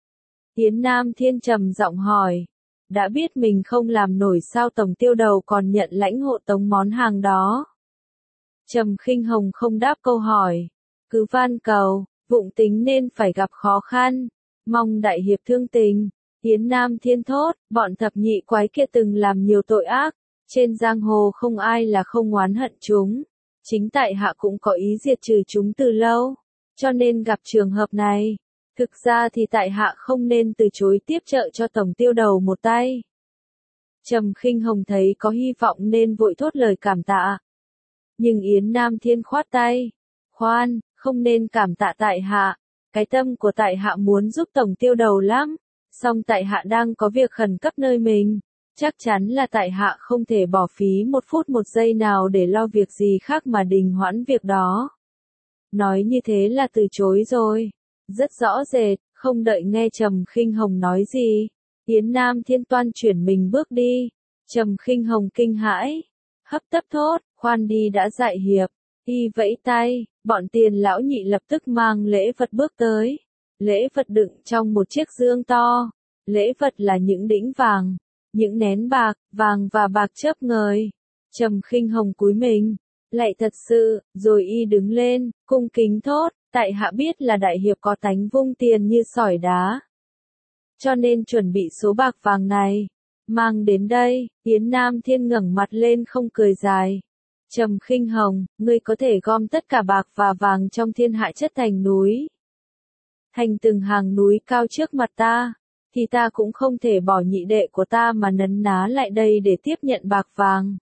Yến Nam Thiên trầm giọng hỏi, đã biết mình không làm nổi sao tổng tiêu đầu còn nhận lãnh hộ tống món hàng đó? Trầm Khinh Hồng không đáp câu hỏi, cứ van cầu, vụng tính nên phải gặp khó khăn, mong đại hiệp thương tình. Yến Nam Thiên thốt, bọn thập nhị quái kia từng làm nhiều tội ác, trên giang hồ không ai là không oán hận chúng. Chính tại hạ cũng có ý diệt trừ chúng từ lâu, cho nên gặp trường hợp này, thực ra thì tại hạ không nên từ chối tiếp trợ cho tổng tiêu đầu một tay. Trầm Khinh Hồng thấy có hy vọng nên vội thốt lời cảm tạ. Nhưng Yến Nam Thiên khoát tay, khoan, không nên cảm tạ tại hạ, cái tâm của tại hạ muốn giúp tổng tiêu đầu lắm, song tại hạ đang có việc khẩn cấp nơi mình. Chắc chắn là tại hạ không thể bỏ phí một phút một giây nào để lo việc gì khác mà đình hoãn việc đó. Nói như thế là từ chối rồi. Rất rõ rệt, không đợi nghe Trầm Khinh Hồng nói gì. Yến Nam Thiên toan chuyển mình bước đi. Trầm Khinh Hồng kinh hãi, hấp tấp thốt, khoan đi đã dạy hiệp. Y vẫy tay, bọn tiền lão nhị lập tức mang lễ vật bước tới. Lễ vật đựng trong một chiếc dương to. Lễ vật là những đĩnh vàng, những nén bạc, vàng và bạc chớp ngời. Trầm Khinh Hồng cúi mình, lạy thật sự, rồi y đứng lên, cung kính thốt, tại hạ biết là đại hiệp có tánh vung tiền như sỏi đá, cho nên chuẩn bị số bạc vàng này, mang đến đây. Yến Nam Thiên ngẩng mặt lên không cười dài. Trầm Khinh Hồng, ngươi có thể gom tất cả bạc và vàng trong thiên hạ chất thành núi, thành từng hàng núi cao trước mặt ta, thì ta cũng không thể bỏ nhị đệ của ta mà nấn ná lại đây để tiếp nhận bạc vàng.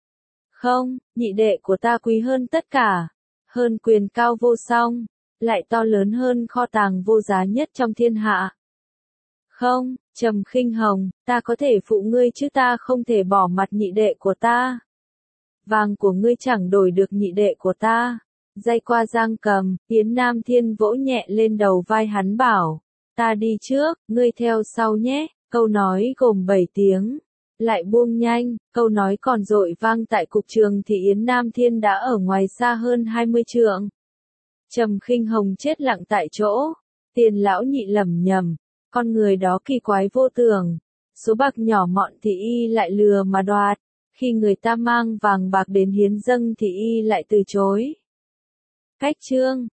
Không, nhị đệ của ta quý hơn tất cả, hơn quyền cao vô song, lại to lớn hơn kho tàng vô giá nhất trong thiên hạ. Không, Trầm Khinh Hồng, ta có thể phụ ngươi chứ ta không thể bỏ mặt nhị đệ của ta. Vàng của ngươi chẳng đổi được nhị đệ của ta. Day qua giang cầm, Yến Nam Thiên vỗ nhẹ lên đầu vai hắn bảo, Ta đi trước, ngươi theo sau nhé. Câu nói gồm 7 tiếng. Lại buông nhanh, câu nói còn dội vang tại cục trường thì Yến Nam Thiên đã ở ngoài xa hơn 20 trượng. Trầm Khinh Hồng chết lặng tại chỗ. Tiền lão nhị lẩm nhẩm, con người đó kỳ quái vô tưởng. Số bạc nhỏ mọn thì y lại lừa mà đoạt. Khi người ta mang vàng bạc đến hiến dâng thì y lại từ chối. Cách chương